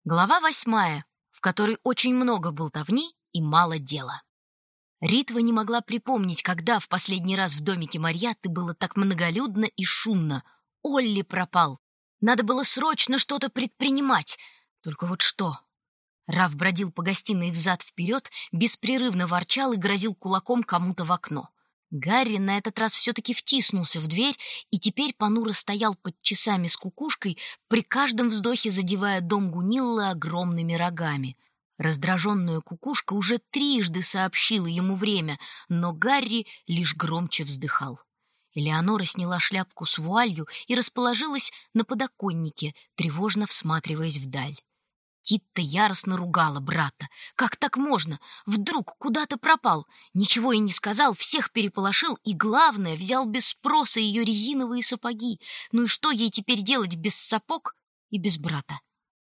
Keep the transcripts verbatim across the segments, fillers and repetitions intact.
Глава восьмая, в которой очень много болтовни и мало дела. Ритва не могла припомнить, когда в последний раз в домике Марьятты было так многолюдно и шумно. Олли пропал. Надо было срочно что-то предпринимать. Только вот что? Раф бродил по гостиной взад-вперед, беспрерывно ворчал и грозил кулаком кому-то в окно. Гарри на этот раз все-таки втиснулся в дверь и теперь понуро стоял под часами с кукушкой, при каждом вздохе задевая дом Гуниллы огромными рогами. Раздраженная кукушка уже трижды сообщила ему время, но Гарри лишь громче вздыхал. Элеонора сняла шляпку с вуалью и расположилась на подоконнике, тревожно всматриваясь вдаль. Титта яростно ругала брата. Как так можно? Вдруг куда-то пропал. Ничего и не сказал, всех переполошил и, главное, взял без спроса ее резиновые сапоги. Ну и что ей теперь делать без сапог и без брата?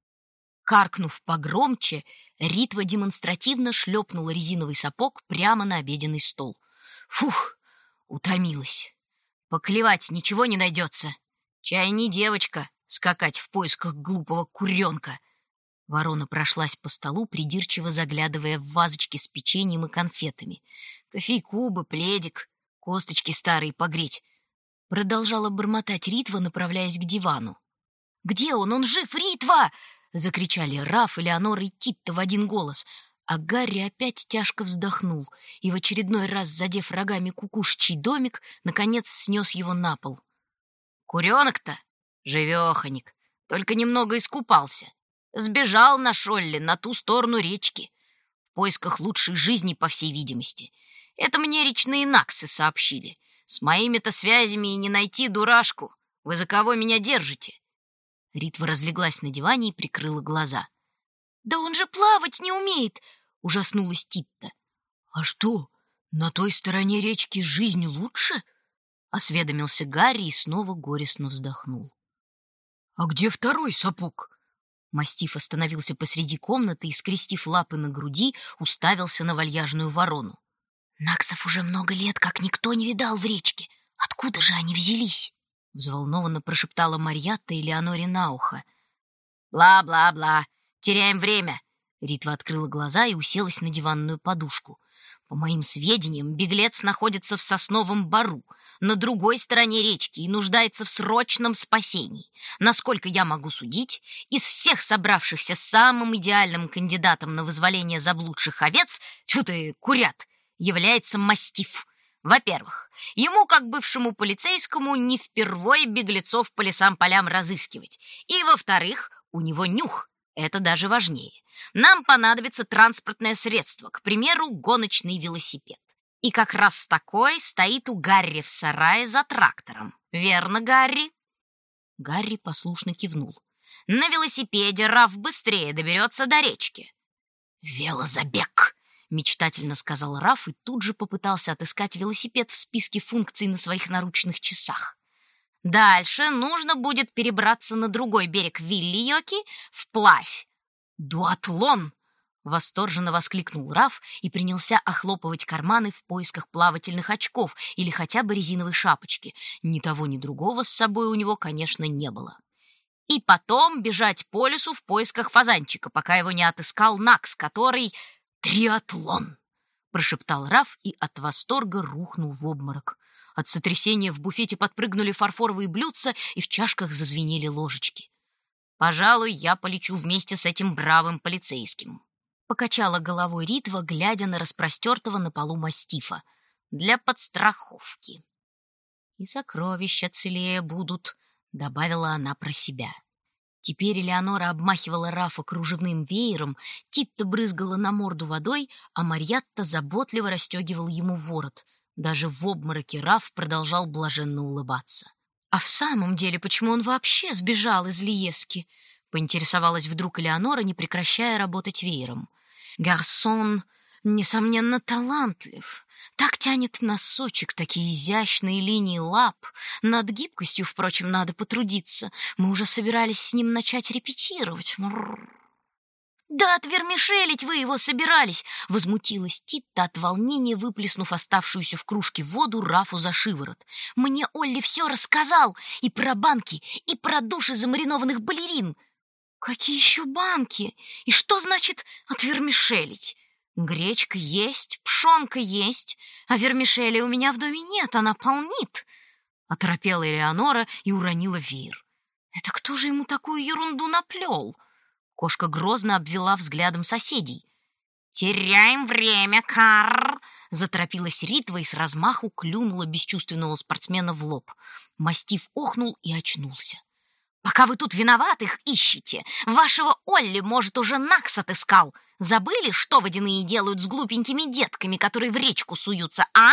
Каркнув погромче, Ритва демонстративно шлепнула резиновый сапог прямо на обеденный стол. Фух, утомилась. Поклевать ничего не найдется. Чай не девочка скакать в поисках глупого куренка. Ворона прошлась по столу, придирчиво заглядывая в вазочки с печеньем и конфетами. «Кофейку бы, пледик, косточки старые погреть!» Продолжала бормотать Ритва, направляясь к дивану. «Где он? Он жив, Ритва!» — закричали Раф, Элеонора и Титта в один голос. А Гарри опять тяжко вздохнул и, в очередной раз задев рогами кукушечий домик, наконец снес его на пол. «Куренок-то живеханик, только немного искупался. Сбежал наш Олли на ту сторону речки. В поисках лучшей жизни, по всей видимости. Это мне речные наксы сообщили. С моими-то связями и не найти дурашку. Вы за кого меня держите?» Ритва разлеглась на диване и прикрыла глаза. «Да он же плавать не умеет!» — ужаснулась Титта. «А что, на той стороне речки жизнь лучше?» — осведомился Гарри и снова горестно вздохнул. «А где второй сапог?» Мастиф остановился посреди комнаты и, скрестив лапы на груди, уставился на вальяжную ворону. «Наксов уже много лет как никто не видал в речке. Откуда же они взялись?» — взволнованно прошептала Марьятта Элеоноре на ухо. «Бла-бла-бла, теряем время!» Ритва открыла глаза и уселась на диванную подушку. «По моим сведениям, беглец находится в сосновом бору, на другой стороне речки и нуждается в срочном спасении. Насколько я могу судить, из всех собравшихся самым идеальным кандидатом на вызволение заблудших овец, тьфу ты, курят, является мастиф. Во-первых, ему, как бывшему полицейскому, не впервой беглецов по лесам-полям разыскивать. И, во-вторых, у него нюх. Это даже важнее. Нам понадобится транспортное средство, к примеру, гоночный велосипед. И как раз такой стоит у Гарри в сарае за трактором. Верно, Гарри?» Гарри послушно кивнул. «На велосипеде Раф быстрее доберется до речки». «Велозабег!» — мечтательно сказал Раф и тут же попытался отыскать велосипед в списке функций на своих наручных часах. «Дальше нужно будет перебраться на другой берег Вилли-Йоки, вплавь». «Дуатлон!» — восторженно воскликнул Раф и принялся охлопывать карманы в поисках плавательных очков или хотя бы резиновой шапочки. Ни того, ни другого с собой у него, конечно, не было. «И потом бежать по лесу в поисках фазанчика, пока его не отыскал Накс, который...» «Триатлон!» — прошептал Раф и от восторга рухнул в обморок. От сотрясения в буфете подпрыгнули фарфоровые блюдца и в чашках зазвенели ложечки. «Пожалуй, я полечу вместе с этим бравым полицейским», — покачала головой Ритва, глядя на распростертого на полу мастифа. «Для подстраховки». «И сокровища целее будут», — добавила она про себя. Теперь Элеонора обмахивала Рафа кружевным веером, Титта брызгала на морду водой, а Марьятта заботливо расстегивала ему ворот. Даже в обмороке Раф продолжал блаженно улыбаться. «А в самом деле, почему он вообще сбежал из Лиески?» — поинтересовалась вдруг Элеонора, не прекращая работать веером. «Гарсон, несомненно, талантлив. Так тянет носочек, такие изящные линии лап. Над гибкостью, впрочем, надо потрудиться. Мы уже собирались с ним начать репетировать. Мрррр». «Да отвермишелить вы его собирались!» — возмутилась Титта от волнения, выплеснув оставшуюся в кружке воду Рафу за шиворот. «Мне Олли все рассказал! И про банки, и про души замаринованных балерин!» Какие еще банки? И что значит отвермишелить? Гречка есть, пшенка есть, а вермишели у меня в доме нет, она полнит. Оторопела Элеонора и уронила веер. Это кто же ему такую ерунду наплел? Кошка грозно обвела взглядом соседей. «Теряем время, Карр!» Заторопилась Ритва и с размаху клюнула бесчувственного спортсмена в лоб. Мастиф охнул и очнулся. «Пока вы тут виноватых ищете, вашего Олли, может, уже Накс отыскал. Забыли, что водяные делают с глупенькими детками, которые в речку суются, а?»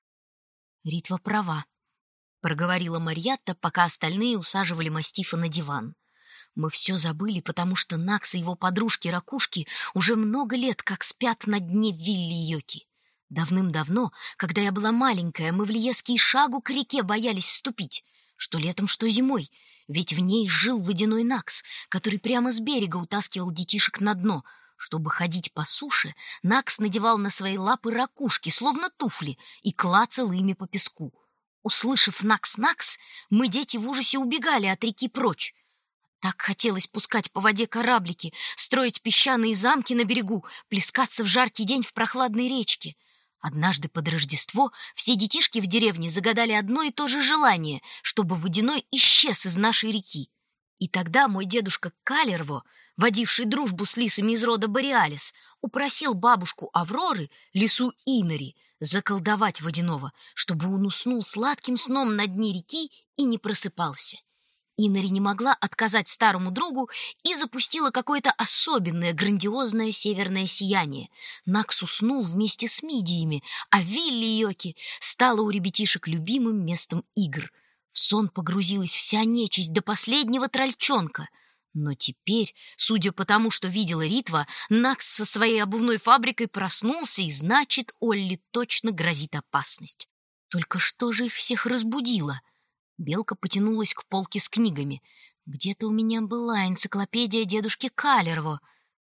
«Ритва права», — проговорила Марьятта, пока остальные усаживали мастифа на диван. «Мы все забыли, потому что Накс и его подружки-ракушки уже много лет как спят на дне Вилли-Йоки. Давным-давно, когда я была маленькая, мы в Лиеске и шагу к реке боялись ступить, что летом, что зимой, ведь в ней жил водяной Накс, который прямо с берега утаскивал детишек на дно. Чтобы ходить по суше, Накс надевал на свои лапы ракушки, словно туфли, и клацал ими по песку. Услышав «Накс-Накс», мы, дети, в ужасе убегали от реки прочь. Так хотелось пускать по воде кораблики, строить песчаные замки на берегу, плескаться в жаркий день в прохладной речке. Однажды под Рождество все детишки в деревне загадали одно и то же желание, чтобы водяной исчез из нашей реки. И тогда мой дедушка Калерво, водивший дружбу с лисами из рода Бореалис, упросил бабушку Авроры, лису Инари, заколдовать водяного, чтобы он уснул сладким сном на дне реки и не просыпался. Инари не могла отказать старому другу и запустила какое-то особенное, грандиозное северное сияние. Накс уснул вместе с мидиями, а Вилли-Йоки стала у ребятишек любимым местом игр. В сон погрузилась вся нечисть до последнего трольчонка. Но теперь, судя по тому, что видела Ритва, Накс со своей обувной фабрикой проснулся, и значит, Олли точно грозит опасность. Только что же их всех разбудило? Белка потянулась к полке с книгами. Где-то у меня была энциклопедия дедушки Калерво.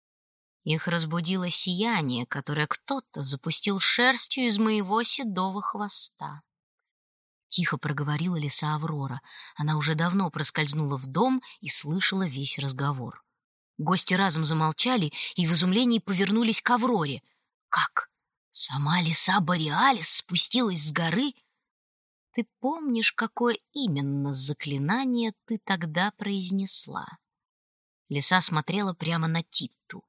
Их разбудило сияние, которое кто-то запустил шерстью из моего седого хвоста. Тихо проговорила лиса Аврора. Она уже давно проскользнула в дом и слышала весь разговор. Гости разом замолчали и в изумлении повернулись к Авроре. «Как? Сама лиса Бореалис спустилась с горы?» «Ты помнишь, какое именно заклинание ты тогда произнесла?» Лиса смотрела прямо на Титту.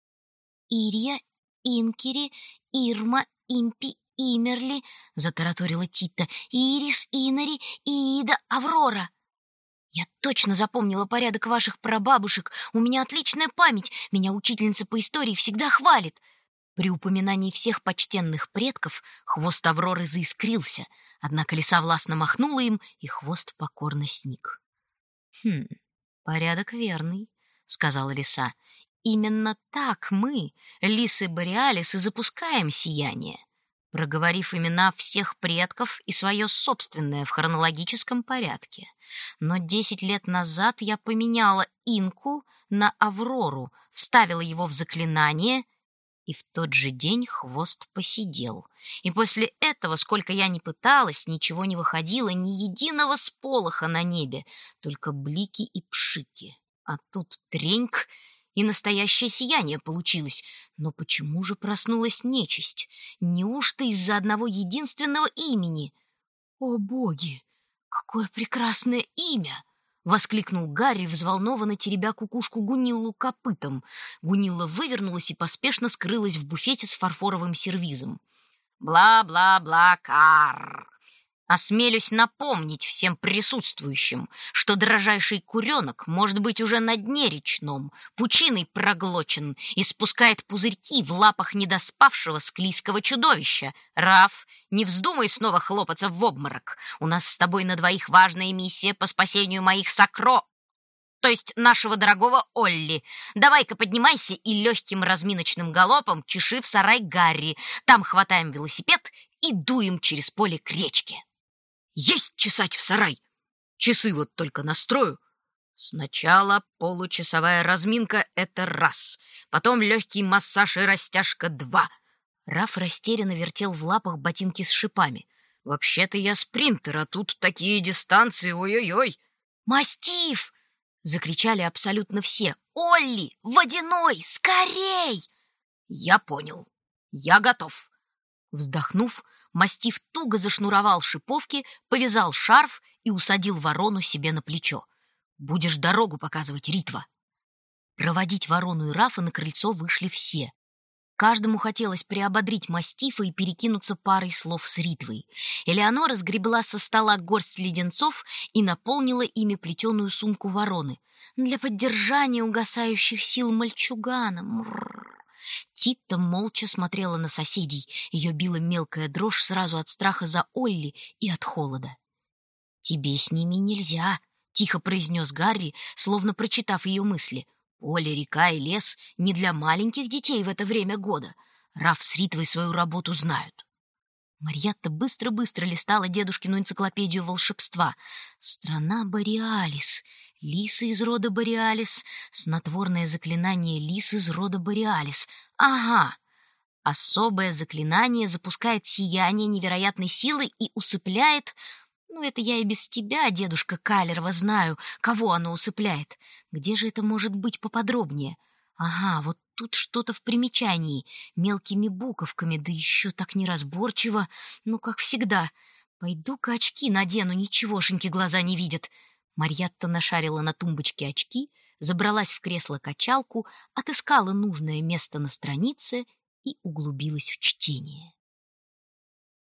«Ирия, Инкери, Ирма, Импи, Имерли», — затараторила Титта, «Ирис, Инари, Иида, Аврора». «Я точно запомнила порядок ваших прабабушек. У меня отличная память. Меня учительница по истории всегда хвалит». При упоминании всех почтенных предков хвост Авроры заискрился, однако лиса властно махнула им, и хвост покорно сник. «Хм, порядок верный», — сказала лиса. «Именно так мы, лисы Бореалис, и запускаем сияние, проговорив имена всех предков и свое собственное в хронологическом порядке. Но десять лет назад я поменяла Инку на Аврору, вставила его в заклинание, и в тот же день хвост посидел. И после этого, сколько я ни пыталась, ничего не выходило, ни единого сполоха на небе, только блики и пшики. А тут треньк, и настоящее сияние получилось. Но почему же проснулась нечисть? Неужто из-за одного единственного имени?» «О, боги! Какое прекрасное имя!» — воскликнул Гарри, взволнованно теребя кукушку Гуниллу копытом. Гунилла вывернулась и поспешно скрылась в буфете с фарфоровым сервизом. «Бла-бла-бла-кар! Осмелюсь напомнить всем присутствующим, что дрожайший куренок может быть уже на дне речном, пучиной проглочен и спускает пузырьки в лапах недоспавшего склизкого чудовища. Раф, не вздумай снова хлопаться в обморок. У нас с тобой на двоих важная миссия по спасению моих сокро... то есть нашего дорогого Олли. Давай-ка поднимайся и легким разминочным галопом чеши в сарай Гарри. Там хватаем велосипед и дуем через поле к речке». «Есть чесать в сарай! Часы вот только настрою. Сначала получасовая разминка — это раз, потом легкий массаж и растяжка — два». Раф растерянно вертел в лапах ботинки с шипами. «Вообще-то я спринтер, а тут такие дистанции, ой-ой-ой!» «Мастиф!» Закричали абсолютно все. «Олли! Водяной! Скорей!» «Я понял. Я готов». Вздохнув, мастиф туго зашнуровал шиповки, повязал шарф и усадил ворону себе на плечо. «Будешь дорогу показывать, Ритва». Проводить ворону и Рафа на крыльцо вышли все. Каждому хотелось приободрить мастифа и перекинуться парой слов с Ритвой. Элеонора сгребла со стола горсть леденцов и наполнила ими плетеную сумку вороны для поддержания угасающих сил мальчугана. Мрррр. Титта молча смотрела на соседей. Ее била мелкая дрожь сразу от страха за Олли и от холода. «Тебе с ними нельзя», — тихо произнес Гарри, словно прочитав ее мысли. «Поле, река и лес не для маленьких детей в это время года. Раф с Ритвой свою работу знают». Марьятта быстро-быстро листала дедушкину энциклопедию волшебства. «Страна Бореалис, лисы из рода Бореалис, снотворное заклинание лис из рода Бореалис. Ага, особое заклинание запускает сияние невероятной силы и усыпляет... Ну, это я и без тебя, дедушка Калерва, знаю, кого оно усыпляет. Где же это может быть поподробнее? Ага, вот тут что-то в примечании, мелкими буковками, да еще так неразборчиво, ну, как всегда. Пойду-ка очки надену, ничегошеньки глаза не видят». Марьятта нашарила на тумбочке очки, забралась в кресло-качалку, отыскала нужное место на странице и углубилась в чтение.